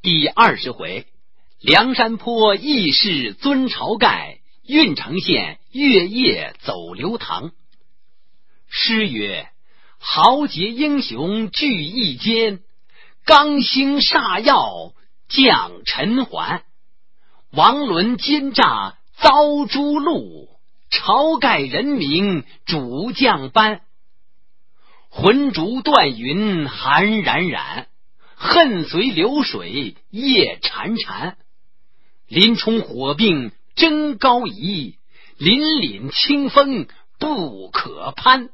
第20回，梁山坡义士尊晁盖，郓城县月夜走刘唐。诗曰：豪杰英雄聚一间，刚兴煞药降尘寰。王伦奸诈遭诛戮，晁盖人名主将班。浑烛断云寒冉冉，恨随流水夜潺潺。林冲火并争高仪，凛凛清风不可攀。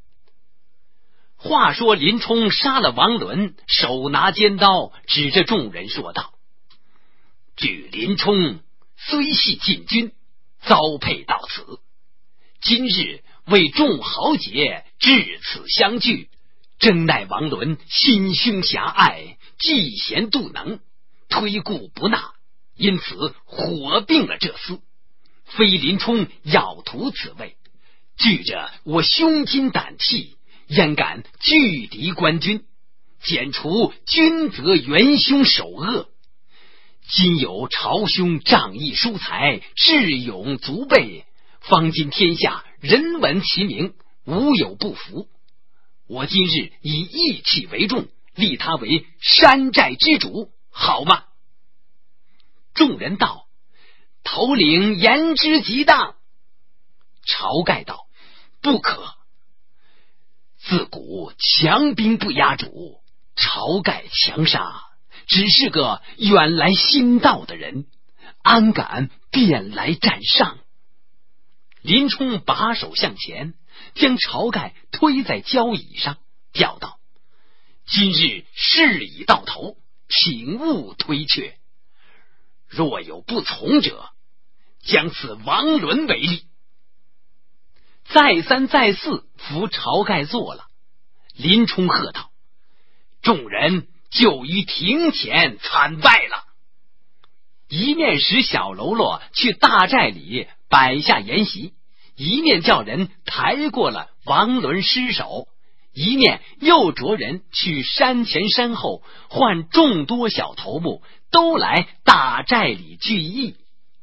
话说林冲杀了王伦，手拿尖刀，指着众人说道：据林冲虽系禁军，遭配到此，今日为众豪杰至此相聚，真乃王伦心胸狭隘，嫉贤妒能，推故不纳，因此火并了这厮。非林冲要图此位，据着我胸襟胆气，焉敢拒敌官军，剪除君责元凶首恶。今有晁兄仗义疏财，智勇足备，方今天下人闻其名，无有不服。我今日以义气为重，立他为山寨之主，好吗？众人道：头领言之极当。晁盖道：不可。自古强兵不压主，晁盖强杀，只是个远来新到的人，安敢便来占上？林冲把手向前，将晁盖推在交椅上，叫道：今日事已到头，请勿推却。若有不从者，将此王伦为例。再三再四扶晁盖坐了。林冲喝道：众人就于庭前参拜了。一面使小喽啰去大寨里摆下筵席，一面叫人抬过了王伦尸首，一面又着人去山前山后唤众多小头目，都来大寨里聚义。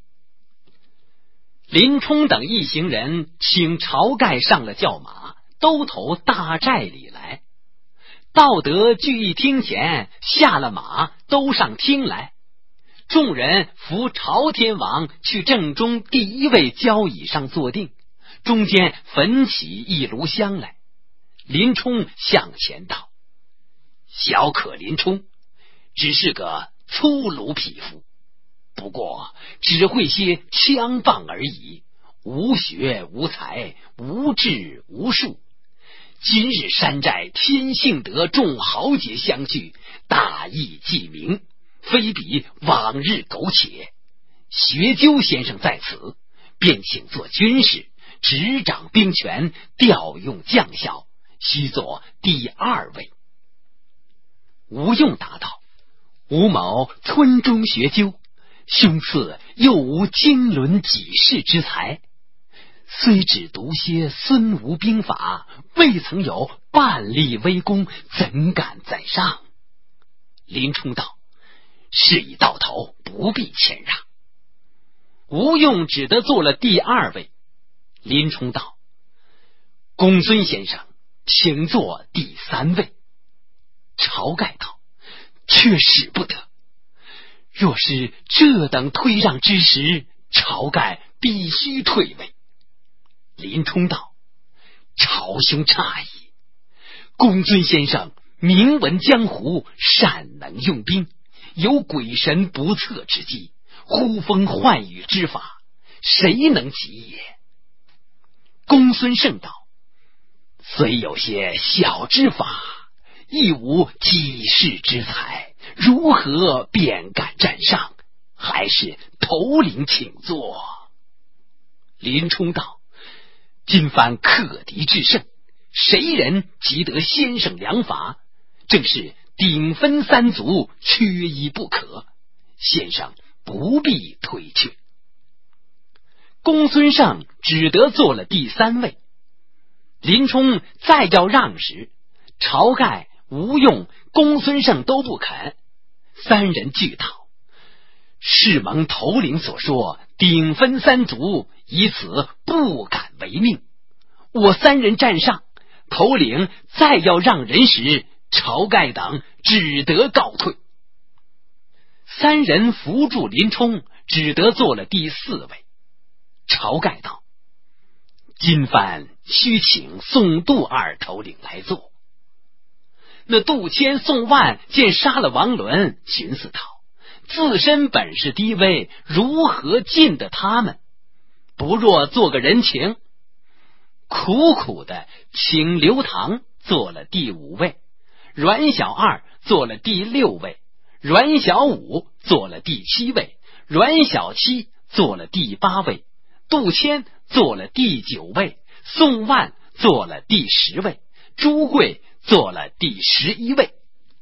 林冲等一行人请晁盖上了轿马，都投大寨里来。到得聚义厅前，下了马，都上厅来。众人扶晁天王去正中第一位交椅上坐定，中间焚起一炉香来。林冲向前道：小可林冲，只是个粗鲁匹夫，不过只会些枪棒而已，无学无才，无智无术。今日山寨天幸得众豪杰相聚，大义既明，非比往日苟且。学究先生在此，便请做军事，执掌兵权，调用将校，须做第二位。吴用答道：吴某村中学究，兄次又无经纶济世之才，虽只读些孙吴兵法，未曾有半例微功，怎敢在上？林冲道：事已到头，不必谦让。吴用只得做了第二位。林冲道：公孙先生，请做第三位。晁盖道：却使不得，若是这等推让之时，晁盖必须退位。林冲道：晁兄诧异，公孙先生名闻江湖，善能用兵，有鬼神不测之计，呼风唤雨之法，谁能及也？公孙胜道：虽有些小之法，亦无济世之才，如何便敢占上？还是头领请坐。林冲道：今番克敌制胜，谁人及得先生良法？正是顶分三族，缺一不可。先生不必推却。公孙胜只得做了第三位。林冲再要让时，晁盖、吴用、公孙胜都不肯， 三人俱讨。是蒙头领所说，鼎分三族，以此不敢违命。我三人站上，头领再要让人时，晁盖等只得告退。三人扶住林冲，只得做了第四位。晁盖道：今番须请宋杜二头领来做。那杜迁、宋万见杀了王伦，寻思道：自身本是低微，如何尽得他们？不若做个人情。苦苦的请刘唐做了第五位，阮小二做了第六位，阮小五做了第七位，阮小七做了第八位，杜迁做了第九位，宋万做了第10位，朱贵做了第11位。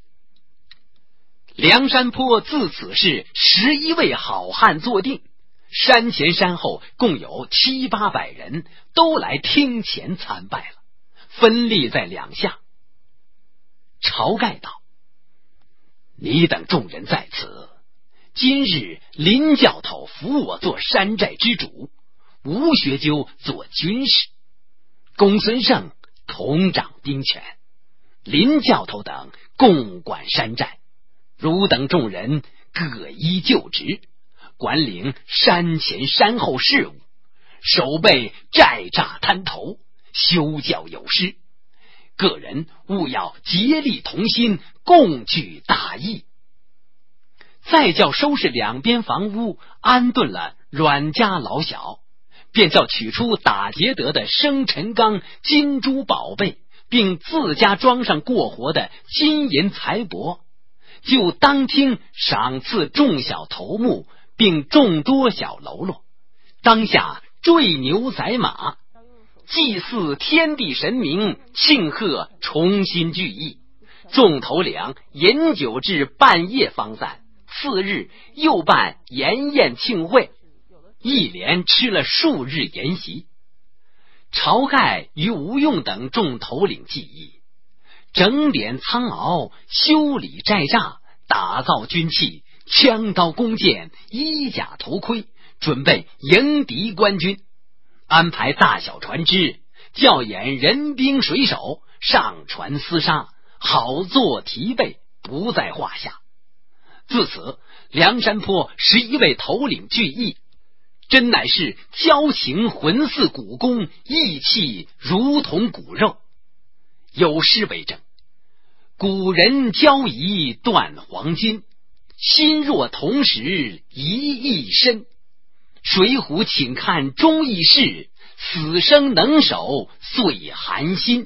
梁山坡自此是11位好汉坐定，山前山后共有700-800人，都来厅前参拜了，分立在两下。晁盖道：你等众人在此，今日林教头扶我做山寨之主，吴学究做军师，公孙胜统掌兵权，林教头等共管山寨，汝等众人各依旧职，管领山前山后事务，守备寨栅滩头，修教有师，个人务要竭力同心，共具大义。再叫收拾两边房屋，安顿了阮家老小，便叫取出打劫得的生辰纲、金珠宝贝，并自家装上过活的金银财帛，就当厅赏赐众小头目，并众多小喽啰，当下坠牛宰马，祭祀天地神明，庆贺重新聚义。众头领饮酒至半夜方散，次日又办筵宴庆会，一连吃了数日筵席。晁盖与吴用等众头领计议，整点苍鳌，修理寨栅，打造军器，枪刀弓箭，衣甲头盔，准备迎敌官军，安排大小船只，教演人兵水手，上船厮杀，好做提备，不在话下。自此梁山坡11位头领聚义，真乃是交情浑似骨弓，义气如同骨肉。有诗为证：古人交谊断黄金，心若同时一义深。水浒请看忠义事，死生能守岁寒心。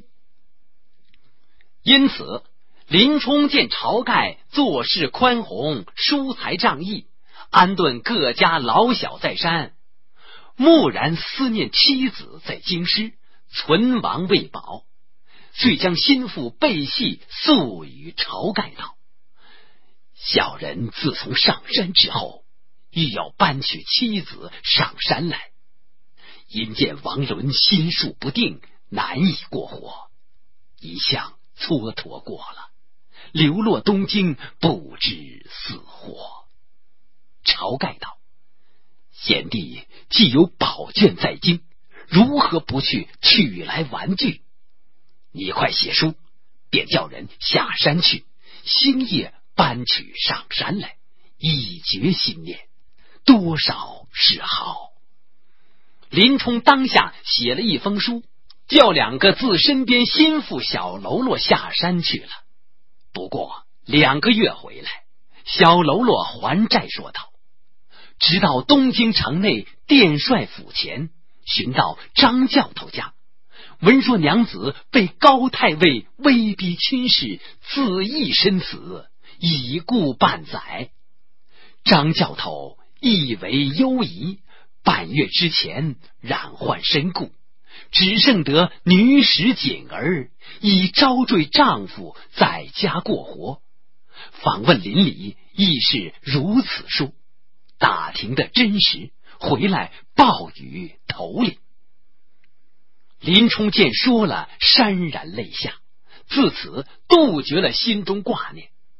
因此林冲见晁盖做事宽宏，疏财仗义，安顿各家老小在山，蓦然思念妻子在京师，存亡未保，遂将心腹背细诉与晁盖道：小人自从上山之后，欲要搬娶妻子上山来，因见王伦心术不定，难以过活，一向蹉跎过了，流落东京，不知死活。晁盖道：贤弟既有宝卷在京，如何不去取来玩具？你快写书，便叫人下山去，星夜搬取上山来，以绝心念，多少是好。林冲当下写了一封书，叫2个自身边心腹小喽啰下山去了。不过2个月回来，小喽啰还债说道：直到东京城内殿帅府前，寻到张教头家，闻说娘子被高太尉威逼亲事，自缢身死，已故半载。张教头亦为忧疑，半月之前染患身故，只剩得女使锦儿，已招赘丈夫在家过活。访问邻里，亦是如此说，打听的真实，回来报与头领。林冲见说了，潸然泪下，自此杜绝了心中挂念。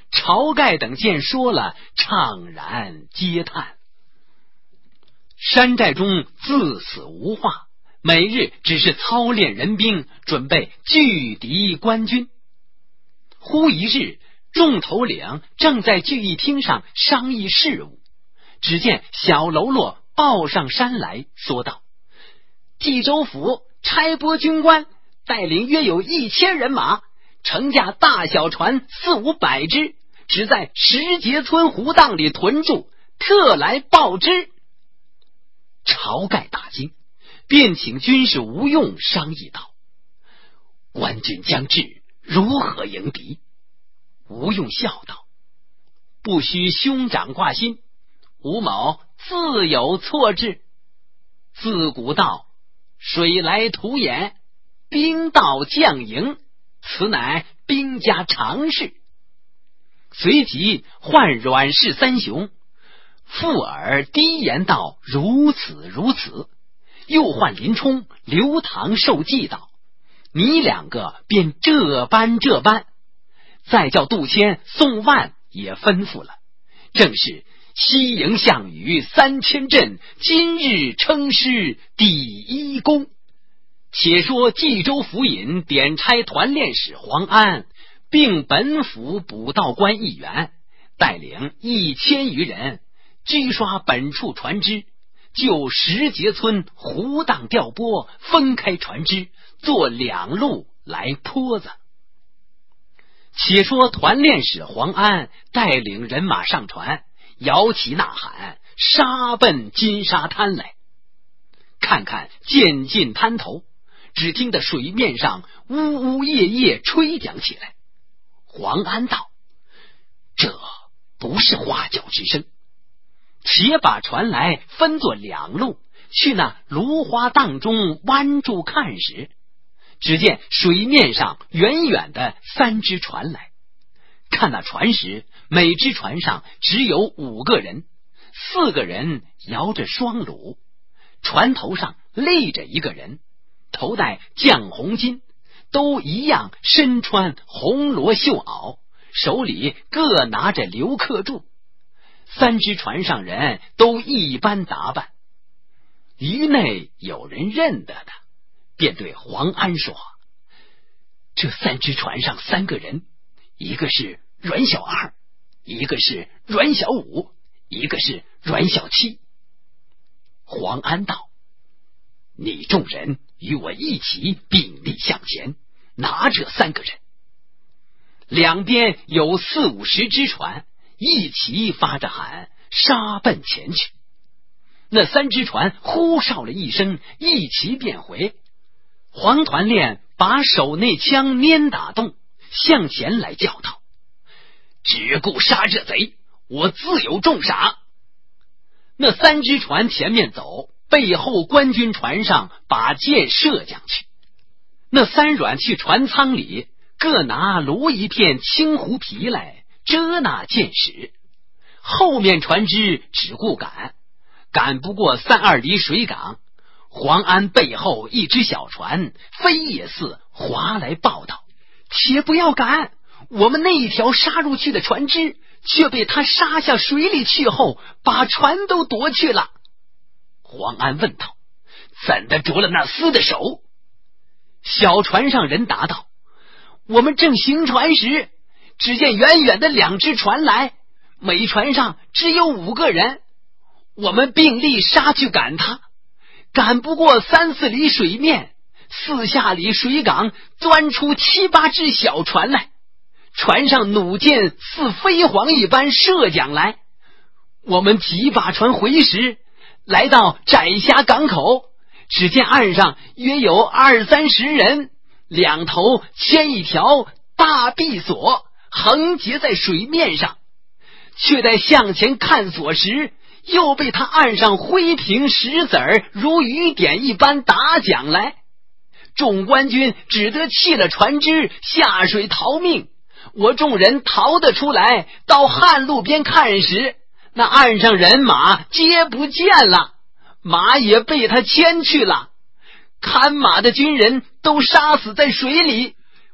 晁盖等见说了，怅然嗟叹。山寨中自此无话，每日只是操练人兵，准备拒敌官军。忽一日，众头领正在聚义厅上商议事务，只见小喽啰报上山来，说道：冀州府差拨军官，带领约有1000人马，乘驾大小船400-500只，只在石碣村湖荡里屯驻，特来报之。晁盖大惊，便请军师吴用商议道：官军将至，如何迎敌？吴用笑道：不须兄长挂心，吴某自有措置。自古道，水来土掩，兵到将迎，此乃兵家常事。随即唤阮氏三雄，附耳低言道：如此如此。又唤林冲、刘唐受计道：你2个便这般这般。再叫杜迁、宋万也吩咐了，正是西营项羽3000阵，今日称师第1功。且说冀州府尹点差团练使黄安，并本府捕道官1员，带领1000余人，居刷本处船只，就石碣村湖荡调拨，分开船只，做2路来坡子。且说团练使黄安带领人马上船，摇旗呐喊，杀奔金沙滩来。看看渐近滩头，只听得水面上呜呜咽咽吹响起来。黄安道：这不是花脚之声，且把船来分作2路，去那芦花荡中弯住看时，只见水面上远远的3只船来。看那船时，每只船上只有5个人，4个人摇着双橹，船头上立着1个人，头戴绛红巾，都一样身穿红罗绣袄，手里各拿着留客柱。3只船上人都一般打扮。于内有人认得的，便对黄安说：这3只船上3个人，一个是阮小二，一个是阮小五，一个是阮小七。黄安道：你众人与我一起并力向前，拿这3个人。两边有40-50只船，一齐发着喊，杀奔前去。那3只船呼哨了一声，一齐便回。黄团练把手内枪拈打动，向前来叫道：只顾杀这贼，我自有重赏。那3只船前面走，背后官军船上把箭射将去。那3阮去船舱里，各拿罗一片青狐皮来遮那箭矢。后面船只只顾赶不过3-2里水港。黄安背后一只小船飞也似划来报道：且不要赶，我们那一条杀入去的船只却被他杀下水里去后，把船都夺去了。黄安问道：怎的着了那厮的手？小船上人答道：我们正行船时，只见远远的2只船来，每船上只有5个人，我们并力杀去赶他，赶不过3-4里水面，4下里水港钻出7-8只小船来，船上弩箭似飞蝗一般射将来。我们急把船回时，来到窄狭港口，只见岸上约有20-30人，2头牵一条大臂索，横截在水面上。却在向前看索时，又被他岸上挥平石子儿如雨点一般打将来。众官军只得弃了船只，下水逃命。我众人逃得出来，到旱路边看时，那岸上人马皆不见了，马也被他牵去了。看马的军人都杀死在水里，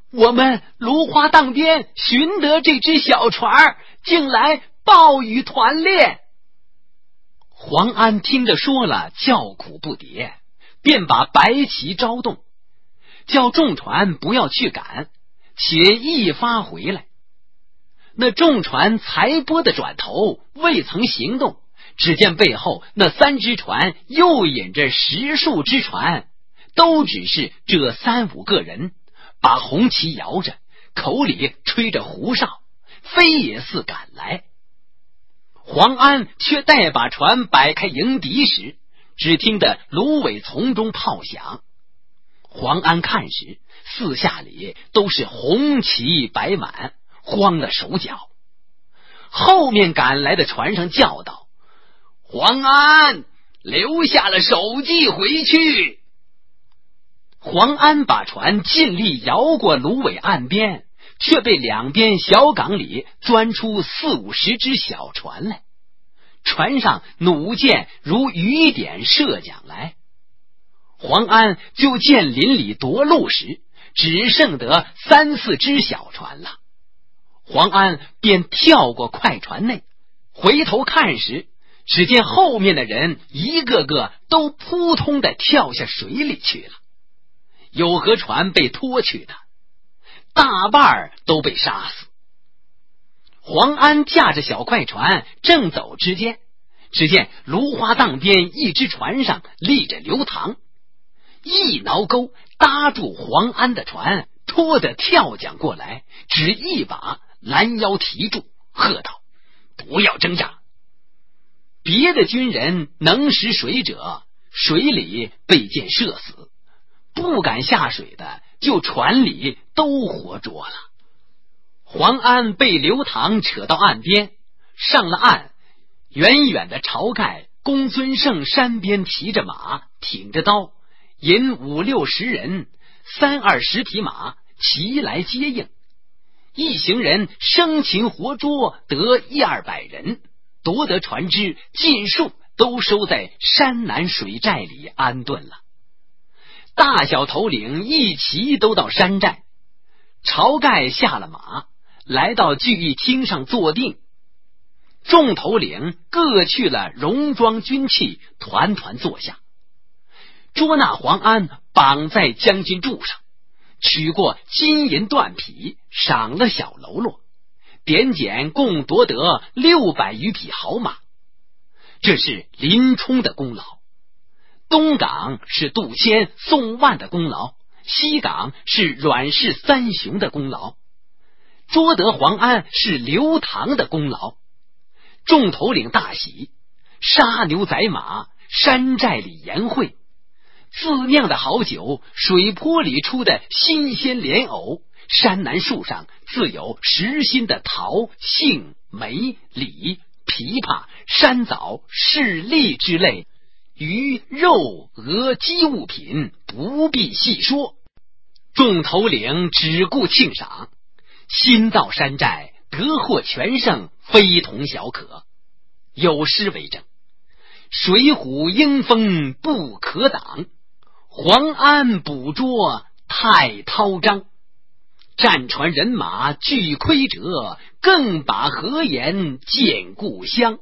我们芦花荡边寻得这只小船，竟来暴雨团练。黄安听着说了，叫苦不迭，便把白旗招动，叫众船不要去赶，且一发回来。那众船才拨的转头，未曾行动，只见背后那3只船又引着10数只船，都只是这3、5个人，把红旗摇着，口里吹着胡哨，飞也似赶来。黄安却待把船摆开迎敌时，只听得芦苇丛中炮响。黄安看时，四下里都是红旗摆满，慌了手脚。后面赶来的船上叫道：黄安，留下了手迹回去。黄安把船尽力摇过芦苇岸边，却被两边小港里钻出40、50只小船来，船上弩箭如雨点射将来。黄安就见林里夺路时，只剩得3、4只小船了。黄安便跳过快船内，回头看时，只见后面的人一个个都扑通的跳下水里去了，有河船被拖去的，大半都被杀死。黄安驾着小快船正走之间，只见芦花荡边一只船上立着刘唐，一挠钩搭住黄安的船，拖得跳桨过来，只一把拦腰提住，喝道：不要挣扎。别的军人能识水者，水里被箭射死，不敢下水的，就船里都活捉了。黄安被刘唐扯到岸边，上了岸，远远的晁盖、公孙胜山边提着马，挺着刀，引5、60人，30、20匹马齐来接应。一行人生擒活捉，得100、200人，夺得船只尽数都收在山南水寨里安顿了。大小头领一齐都到山寨，晁盖下了马，来到聚义厅上坐定，众头领各去了戎装军器，团团坐下。捉拿黄安，绑在将军柱上，取过金银缎匹，赏了小喽啰，点检共夺得600余匹好马。这是林冲的功劳。东港是杜迁、宋万的功劳，西港是阮氏3雄的功劳，捉得黄安是刘唐的功劳。众头领大喜，杀牛宰马，山寨里宴会，自酿的好酒，水坡里出的新鲜莲藕，山南树上自有实心的桃、杏、梅、李、枇杷、山枣、柿栗之类，鱼、肉、鹅、鸡物品不必细说。众头领只顾庆赏，新到山寨，得获全胜，非同小可。有诗为证：水虎鹰风不可挡，黄安捕捉太滔张。战船人马俱亏折，更把何言见故乡。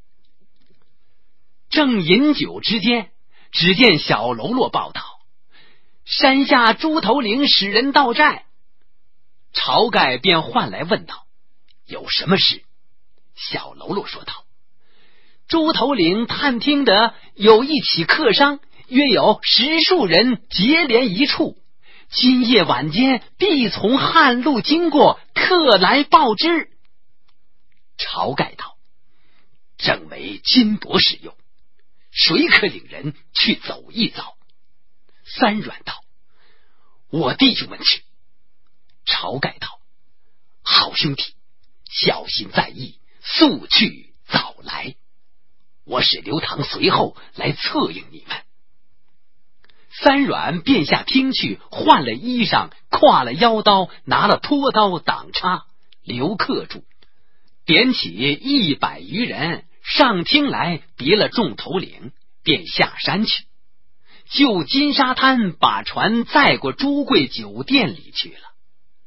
正饮酒之间，只见小喽啰报道：山下猪头领使人到寨。晁盖便唤来问道：有什么事？小喽啰说道：猪头领探听得有一起客商，约有10数人结连一处，今夜晚间必从汉路经过，特来报之。晁盖道：正为金帛使用，谁可领人去走一遭？三阮道：我弟兄们去。晁盖道：好兄弟，小心在意，速去早来，我使刘唐随后来策应你们。三阮便下厅去，换了衣裳，挎了腰刀，拿了拖刀挡叉，留客住，点起100余人上厅来，别了众头领，便下山去，就金沙滩把船载过朱贵酒店里去了。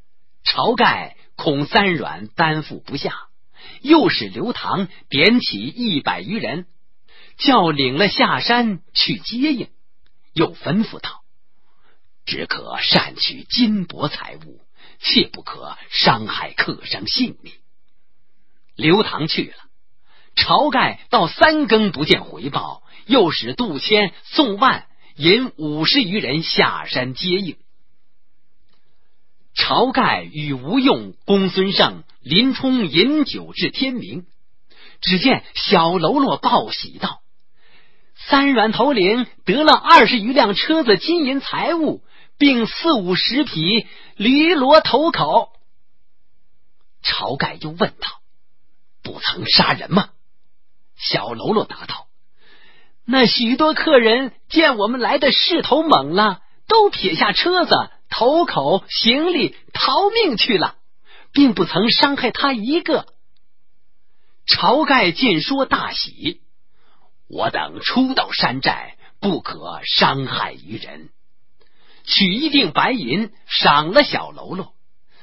晁盖恐三阮担负不下，又使刘唐点起100余人，叫领了下山去接应，又吩咐道：只可善取金帛财物，切不可伤害客商性命。刘唐去了，晁盖到3更不见回报，又使杜迁、宋万引50余人下山接应。晁盖与吴用、公孙胜、林冲饮酒至天明，只见小喽啰报喜道：三阮头领得了20余辆车子金银财物，并40-50匹驴骡头口。晁盖又问道：不曾杀人吗？小喽啰答道：那许多客人见我们来的势头猛了，都撇下车子、头口、行李逃命去了，并不曾伤害他一个。晁盖见说大喜，我等初到山寨，不可伤害于人，取一锭白银赏了小喽啰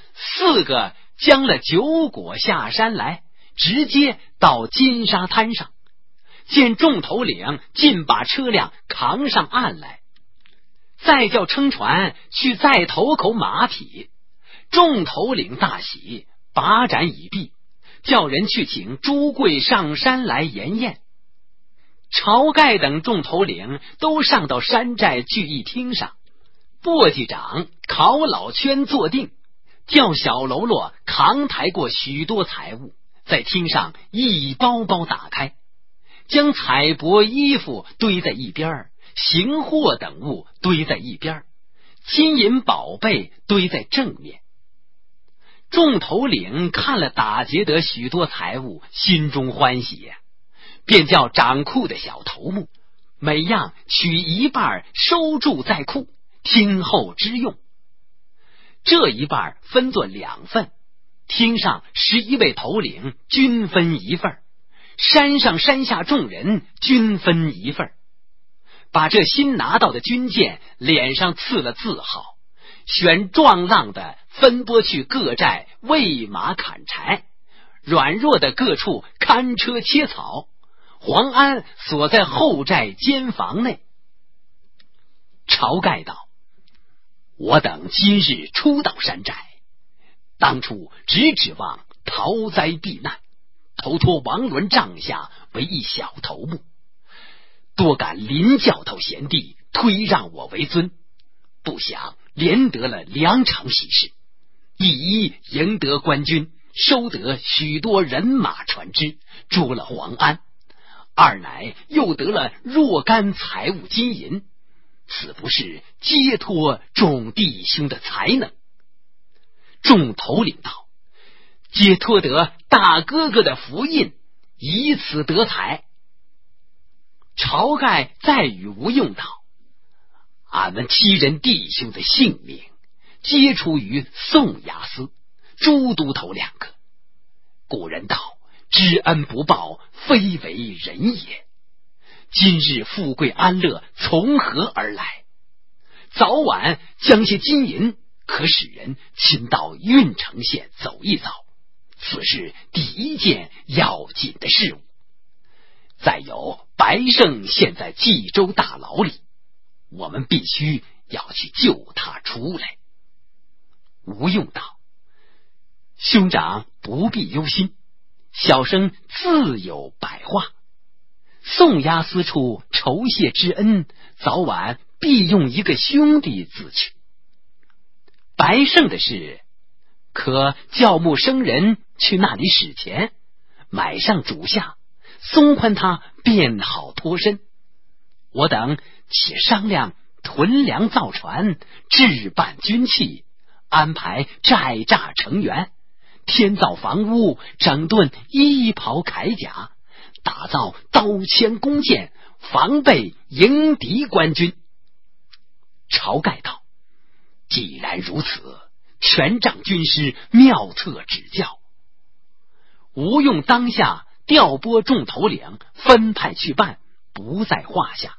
，4个将了酒果下山来，直接到金沙滩上，见众头领尽把车辆扛上岸来，再叫撑船去载头口马匹。众头领大喜，把盏已毕，叫人去请朱贵上山来筵宴。晁盖等众头领都上到山寨聚义厅上，簸箕长考老圈坐定，叫小喽啰扛抬过许多财物，在厅上一包包打开，将彩帛衣服堆在一边，行货等物堆在一边，金银宝贝堆在正面。众头领看了打劫得许多财物，心中欢喜呀，便叫掌库的小头目每样取一半收住在库，听候之用。这一半分作2份，厅上11位头领均分1份，山上山下众人均分1份。把这新拿到的军舰脸上刺了字号，选壮浪的分拨去各寨喂马砍柴，软弱的各处看车切草，黄安锁在后寨监房内。晁盖道：我等今日初到山寨，当初只指望逃灾避难，投托王伦帐下为一小头目，多感林教头贤弟推让我为尊，不想连得了2场喜事：一赢得官军，收得许多人马船只，捉了黄安；二乃又得了若干财物金银，此不是接托众弟兄的才能。众头领道：接托得大哥哥的福印，以此得财。晁盖再与吴用道：俺们7人弟兄的性命皆出于宋押司、朱都头2个，古人道：知恩不报，非为人也。今日富贵安乐从何而来？早晚将些金银，可使人亲到郓城县走一遭，此是第一件要紧的事物。再有白胜现在冀州大牢里，我们必须要去救他出来。吴用道：兄长不必忧心，小生自有百话。宋押司处酬谢之恩，早晚必用一个兄弟自取。白胜的事，可教牧生人去那里使钱，买上主下，松宽他便好脱身。我等且商量屯粮造船，置办军器，安排寨栅成员，添造房屋，整顿衣袍铠甲，打造刀枪弓箭，防备迎敌官军。晁盖道：既然如此，权杖军师妙策指教。吴用当下调拨众头领，分派去办，不在话下。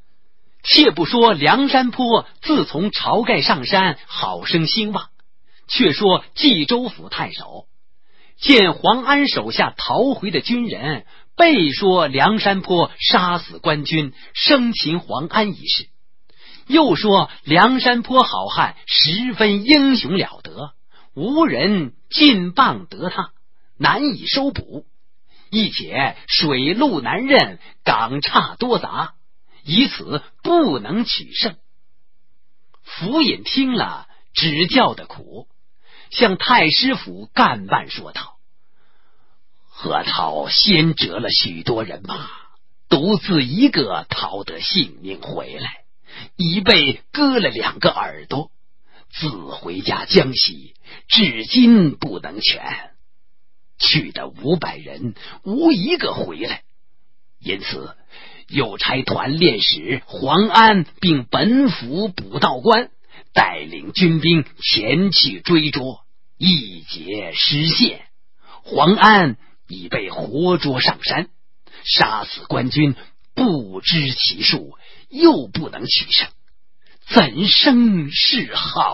且不说梁山坡自从晁盖上山，好生兴旺， 却说冀州府太守见黄安手下逃回的军人背说梁山坡杀死官军，生擒黄安一事，又说梁山坡好汉十分英雄了得，无人尽棒得他，难以收捕，亦且水路难任，港岔多杂，以此不能取胜。府尹听了，只叫得苦，向太师府干办说道：何涛先折了许多人马，独自一个逃得性命回来，已被割了2个耳朵，自回家江西，至今不能全。去的500人，无一个回来，因此又差团练使黄安并本府捕道官带领军兵前去追捉，一劫失陷，黄安已被活捉上山，杀死官军不知其数，又不能取胜，怎生是好？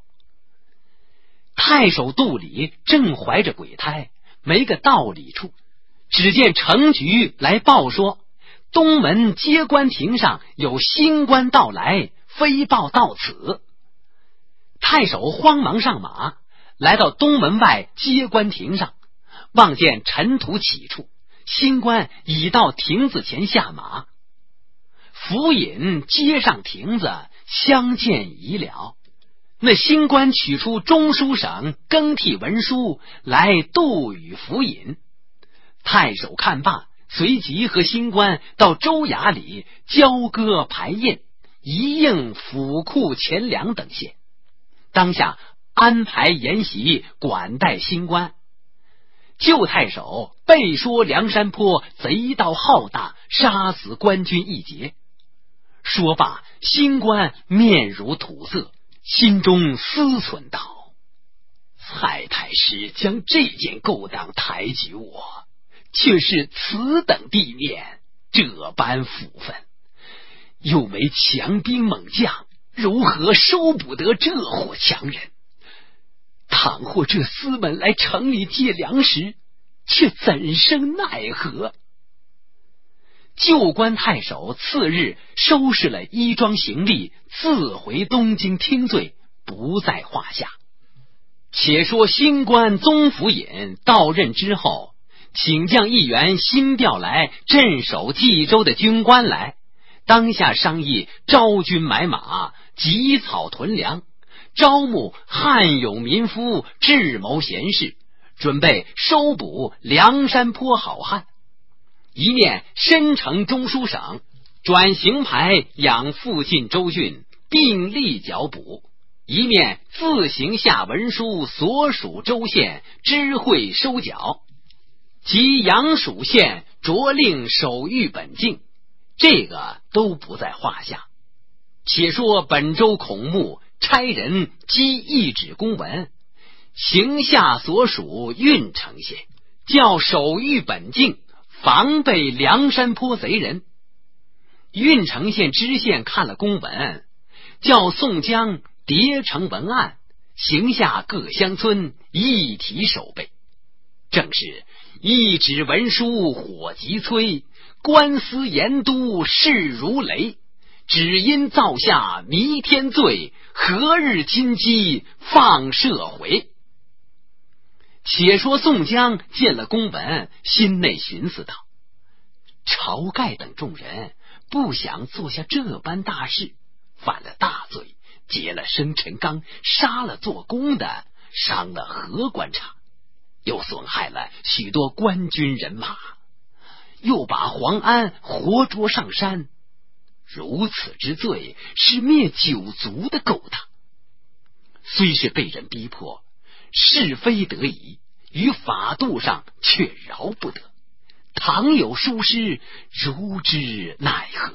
太守肚里正怀着鬼胎，没个道理处，只见程局来报说，东门接官亭上有新官到来，飞报到此。太守慌忙上马，来到东门外接官亭上，望见尘土起处，新官已到亭子前下马。府尹接上亭子，相见已了。那新官取出中书省更替文书来度与府尹。太守看罢，随即和新官到州衙里交割排印，一应府库钱粮等线。当下安排筵席管待新官。旧太守背说梁山坡贼盗浩大，杀死官军一劫。说罢，新官面如土色，心中思忖道：蔡太师将这件勾当抬举我，却是此等地面，这般府分，又没强兵猛将，如何收不得这伙强人？倘或这厮们来城里借粮食，却怎生奈何？旧官太守次日收拾了衣装行李，自回东京听罪，不在话下。且说新官宗府尹到任之后，请将一员新调来镇守冀州的军官来，当下商议招军买马，集草屯粮，招募汉勇民夫，智谋贤士，准备收捕梁山坡好汉。一面申呈中书省，转行牌养附近州郡，并力剿捕；一面自行下文书所属州县知会收缴，及阳属县着令守御本境，这个都不在话下。且说本州孔目差人击一纸公文，行下所属郓城县，叫守御本境，防备梁山坡贼人。郓城县知县看了公文，叫宋江叠成文案，行下各乡村一体守备。正是一纸文书火急催，官司严督势如雷，只因造下弥天罪，何日金鸡放射回？且说宋江见了公文，心内寻思道：晁盖等众人不想做下这般大事，犯了大罪，劫了生辰纲，杀了做工的，伤了河官场，又损害了许多官军人马，又把黄安活捉上山，如此之罪，是灭九族的勾当。虽是被人逼迫，是非得已，于法度上却饶不得，倘有疏失，如之奈何？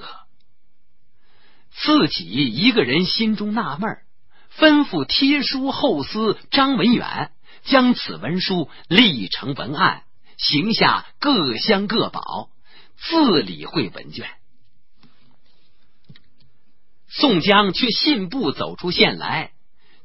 自己一个人心中纳闷，吩咐贴书后司张文远将此文书立成文案，行下各乡各保，自理会文卷。宋江却信步走出县来，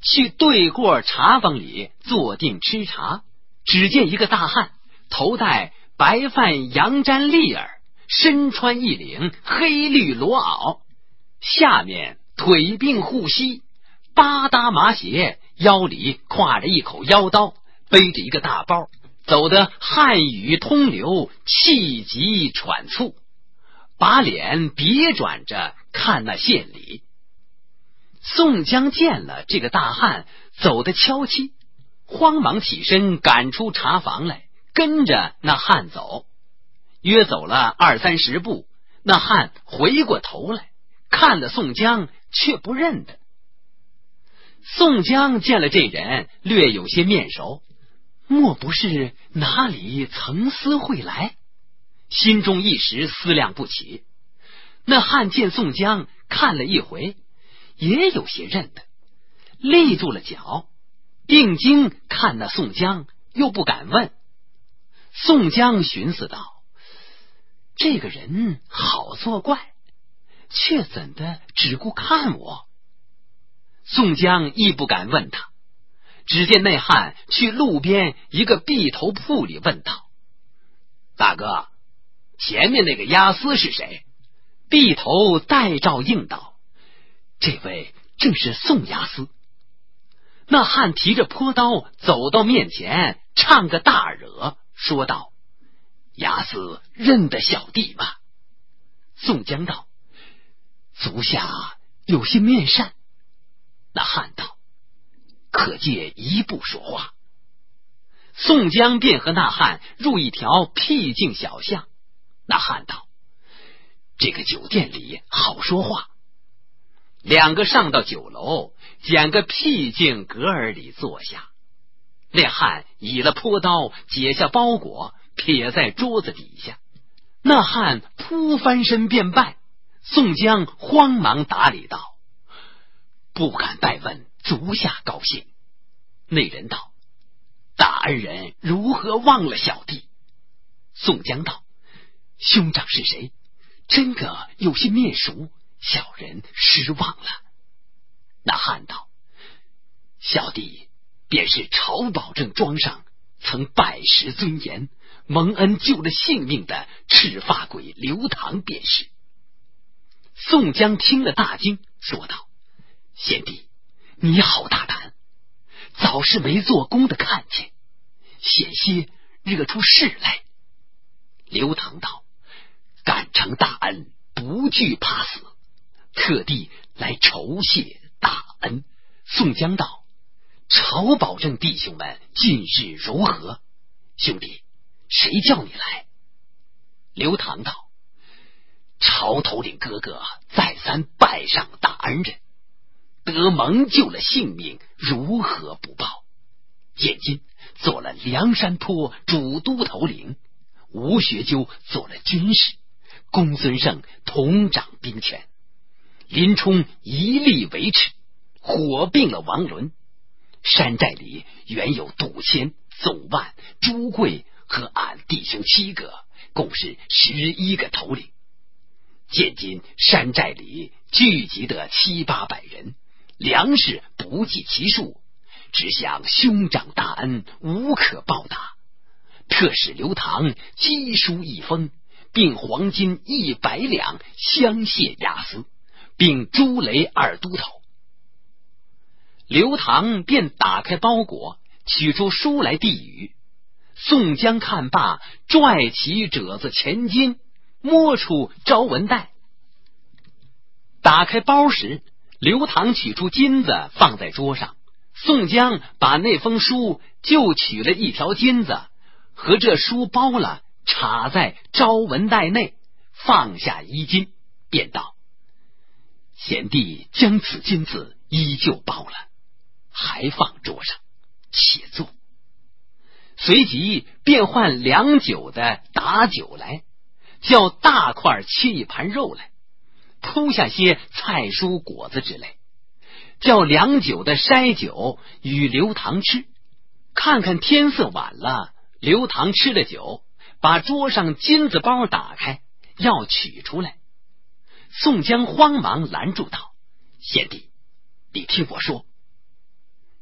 去对过茶坊里坐定吃茶。只见一个大汉，头戴白范羊毡笠儿，身穿一领黑绿罗袄，下面腿并护膝，八搭麻鞋，腰里挎着一口腰刀，背着一个大包，走得汉语通流，气急喘促，把脸别转着看那县里。宋江见了这个大汉走得悄气，慌忙起身赶出茶房来，跟着那汉走。约走了20-30步，那汉回过头来看了宋江，却不认得。宋江见了这人，略有些面熟，莫不是哪里曾思会来？心中一时思量不起。那汉见宋江看了一回，也有些认得，立住了脚，定睛看那宋江，又不敢问。宋江寻思道：这个人好作怪，却怎的只顾看我？宋江亦不敢问他。只见那汉去路边一个壁头铺里问道：大哥，前面那个押司是谁？壁头代照应道：这位正是宋押司。那汉提着坡刀走到面前，唱个大惹，说道：押司认得小弟吗？宋江道：足下有些面善。那汉道：可借一步说话。宋江便和那汉入一条僻静小巷。那汉道：这个酒店里好说话。两个上到酒楼，拣个僻静阁儿里坐下。那汉倚了坡刀，解下包裹，撇在桌子底下。那汉扑翻身便拜。宋江慌忙打理道：不敢拜问足下高兴。那人道：大恩人如何忘了小弟？宋江道：兄长是谁？真个有些面熟，小人失望了。那汉道：小弟便是曹保正庄上曾拜师尊严，蒙恩救了性命的赤发鬼刘唐便是。宋江听了大惊，说道：贤弟，你好大胆，早是没做工的看见，险些惹出事来。刘唐道：敢承大恩，不惧怕死，特地来酬谢大恩。宋江道：曹保正弟兄们近日如何？兄弟，谁叫你来？刘唐道：曹头领哥哥再三拜上大恩人，得蒙救了性命，如何不报？现今做了梁山坡主都头领，吴学究做了军师，公孙胜统掌兵权，林冲一力维持，火并了王伦。山寨里原有杜迁、宋万、朱贵和俺弟兄7个，共是11个头领。现今山寨里聚集的700-800人，粮食不计其数，只想兄长大恩无可报答，特使刘唐赍书一封，并黄金100两相谢押司，并朱雷2都头。刘唐便打开包裹，取出书来递与。宋江看罢，拽起褶子钱金，摸出招文袋。打开包时，刘唐取出金子放在桌上，宋江把那封书就取了一条金子，和这书包了，插在招文袋内，放下衣襟，便道：贤弟将此金子依旧包了，还放桌上，且坐。随即便换粮酒的打酒来，叫大块切一盘肉来，铺下些菜蔬果子之类，叫粮酒的筛酒与刘唐吃。看看天色晚了，刘唐吃了酒，把桌上金子包打开，要取出来。宋江慌忙拦住道：贤弟，你听我说。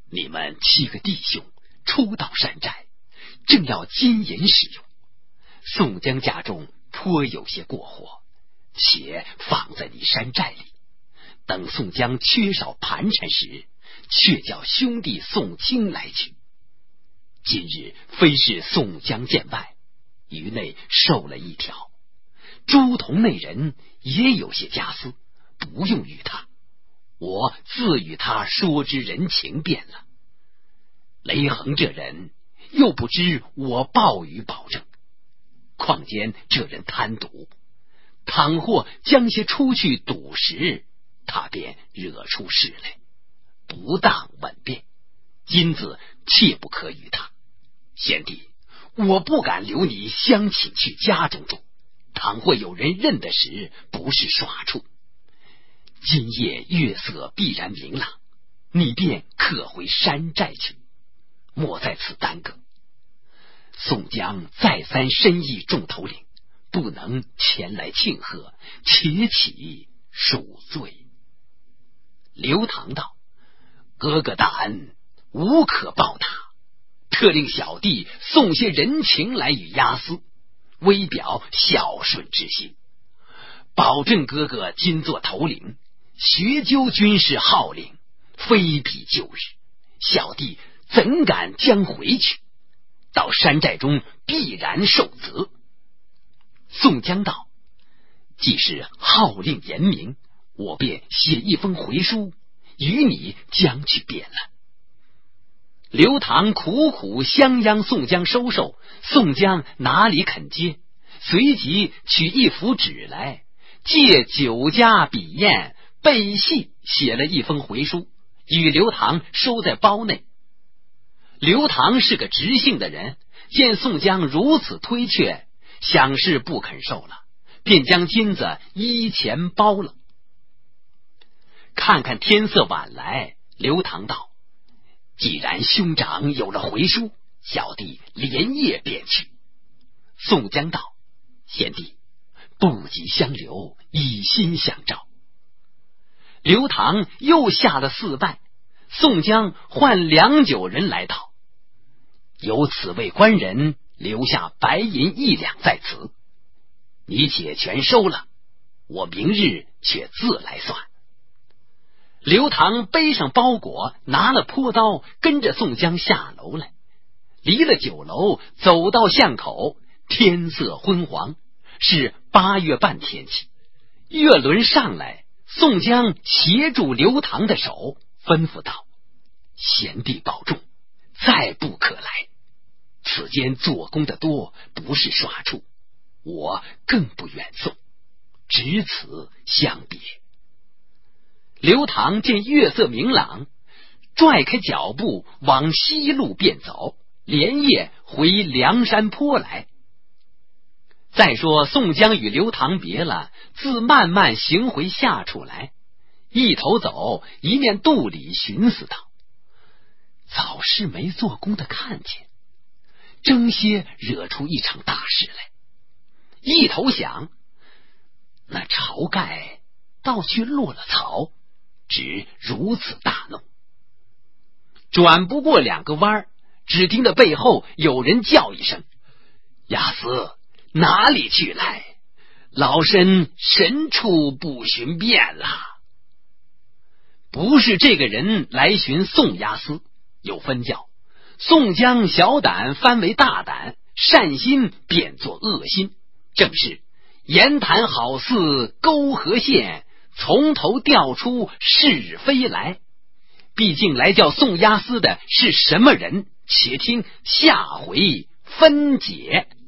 你们7个弟兄初到山寨，正要金银使用，宋江家中颇有些过火，且放在你山寨里，等宋江缺少盘缠时，却叫兄弟宋清来取。今日非是宋江见外，于内受了一条，朱仝那人也有些家私，不用与他，我自与他说之人情便了。雷横这人又不知我报与保证，况间这人贪赌，倘或将些出去赌时，他便惹出事来，不当稳便，今子切不可与他。贤弟，我不敢留你相请去家中住，倘或有人认得时，不是耍处。今夜月色必然明朗，你便可回山寨去，莫在此耽搁。宋江再三深意众头领，不能前来庆贺，且起赎罪。刘唐道：哥哥大恩，无可报答，特令小弟送些人情来与押司，微表孝顺之心，保证哥哥今做头领，学究军事号令，非比旧日，小弟怎敢将回去？到山寨中必然受责。宋江道：既是号令严明，我便写一封回书，与你将去便了。刘唐苦苦相央宋江收受，宋江哪里肯接，随即取一幅纸来，借酒家笔砚背细写了一封回书，与刘唐收在包内。刘唐是个直性的人，见宋江如此推却，想是不肯受了，便将金子依钱包了。看看天色晚来，刘唐道：既然兄长有了回书，小弟连夜便去。宋江道：贤弟，不及相留，以心相照。刘唐又下了4拜，宋江唤29人来道：有此位官人留下白银1两在此，你且全收了，我明日却自来算。刘唐背上包裹，拿了坡刀，跟着宋江下楼来。离了酒楼，走到巷口，天色昏黄，是8月半天气。月轮上来，宋江协住刘唐的手，吩咐道：贤弟保重，再不可来。此间做工的多，不是耍处，我更不远送，只此相别。刘唐见月色明朗，拽开脚步往西路便走，连夜回梁山坡来。再说宋江与刘唐别了，自慢慢行回下处来，一头走，一面肚里寻思道：早是没做工的看见，争些惹出一场大事来。一头想，那晁盖倒去落了草，只如此大怒。转不过2个弯，只听得背后有人叫一声：押司，哪里去来？老身神处不寻遍了。不是这个人来寻宋押司，有分教：宋江小胆翻为大胆，善心变作恶心，正是言谈好似沟河线，从头调出是非来。毕竟来叫宋押司的是什么人？且听下回分解。